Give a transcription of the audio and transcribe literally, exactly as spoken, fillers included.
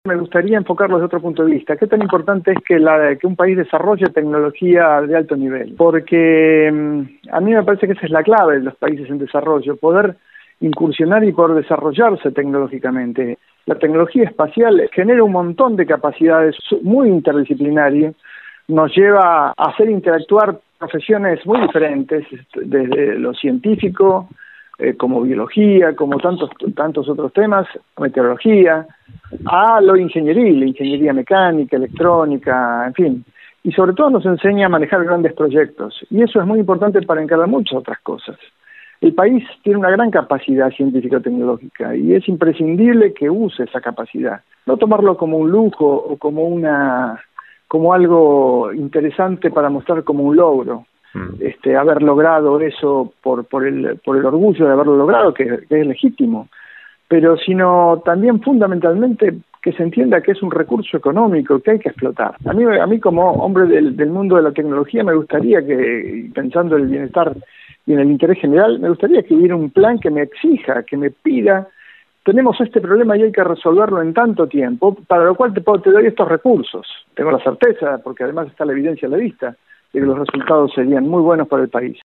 Me gustaría enfocarlo desde otro punto de vista. ¿Qué tan importante es que, la, que un país desarrolle tecnología de alto nivel? Porque mmm, a mí me parece que esa es la clave de los países en desarrollo, poder incursionar y poder desarrollarse tecnológicamente. La tecnología espacial genera un montón de capacidades muy interdisciplinarias, nos lleva a hacer interactuar profesiones muy diferentes, desde lo científico, eh, como biología, como tantos, tantos otros temas, meteorología, a lo ingenieril, ingeniería mecánica, electrónica, en fin. Y sobre todo nos enseña a manejar grandes proyectos. Y eso es muy importante para encarar muchas otras cosas. El país tiene una gran capacidad científico-tecnológica y es imprescindible que use esa capacidad. No tomarlo como un lujo o como una como algo interesante para mostrar como un logro. Mm. Este, haber logrado eso por, por, el, por el orgullo de haberlo logrado, que, que es legítimo. Pero sino también fundamentalmente que se entienda que es un recurso económico que hay que explotar. A mí, a mí como hombre del, del mundo de la tecnología me gustaría que, pensando en el bienestar y en el interés general, me gustaría que hubiera un plan que me exija, que me pida, tenemos este problema y hay que resolverlo en tanto tiempo, para lo cual te, puedo, te doy estos recursos. Tengo la certeza, porque además está la evidencia a la vista, de que los resultados serían muy buenos para el país.